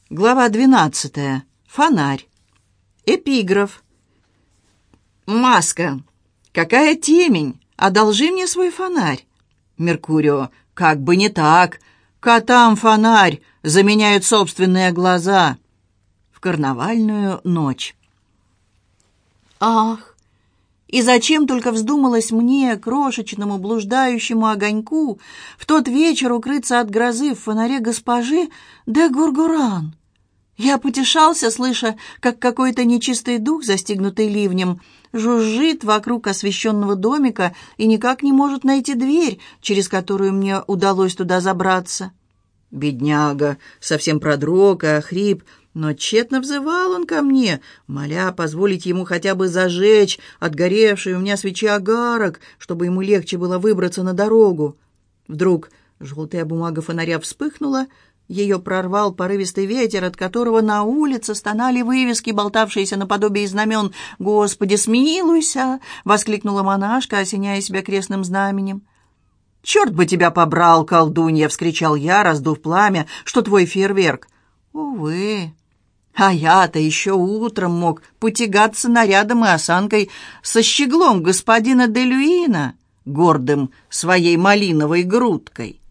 Глава 12. Фонарь. Эпиграф. Маска. Какая темень! Одолжи мне свой фонарь. Меркурио. Как бы не так. Котам фонарь заменяют собственные глаза. В карнавальную ночь. Ах! И зачем только вздумалось мне, крошечному блуждающему огоньку, в тот вечер укрыться от грозы в фонаре госпожи де Гургуран? Я потешался, слыша, как какой-то нечистый дух, застигнутый ливнем, жужжит вокруг освещенного домика и никак не может найти дверь, через которую мне удалось туда забраться. Бедняга совсем продрог и охрип, но тщетно взывал он ко мне, моля позволить ему хотя бы зажечь отгоревший у меня свечи огарок, чтобы ему легче было выбраться на дорогу. Вдруг желтая бумага фонаря вспыхнула, ее прорвал порывистый ветер, от которого на улице стонали вывески, болтавшиеся наподобие знамен. «Господи, смилуйся!» — воскликнула монашка, осеняя себя крестным знаменем. «Черт бы тебя побрал, колдунья!» — вскричал я, раздув пламя, что твой фейерверк. «Увы, а я-то еще утром мог потягаться нарядом и осанкой со щеглом господина де Люина, гордым своей малиновой грудкой».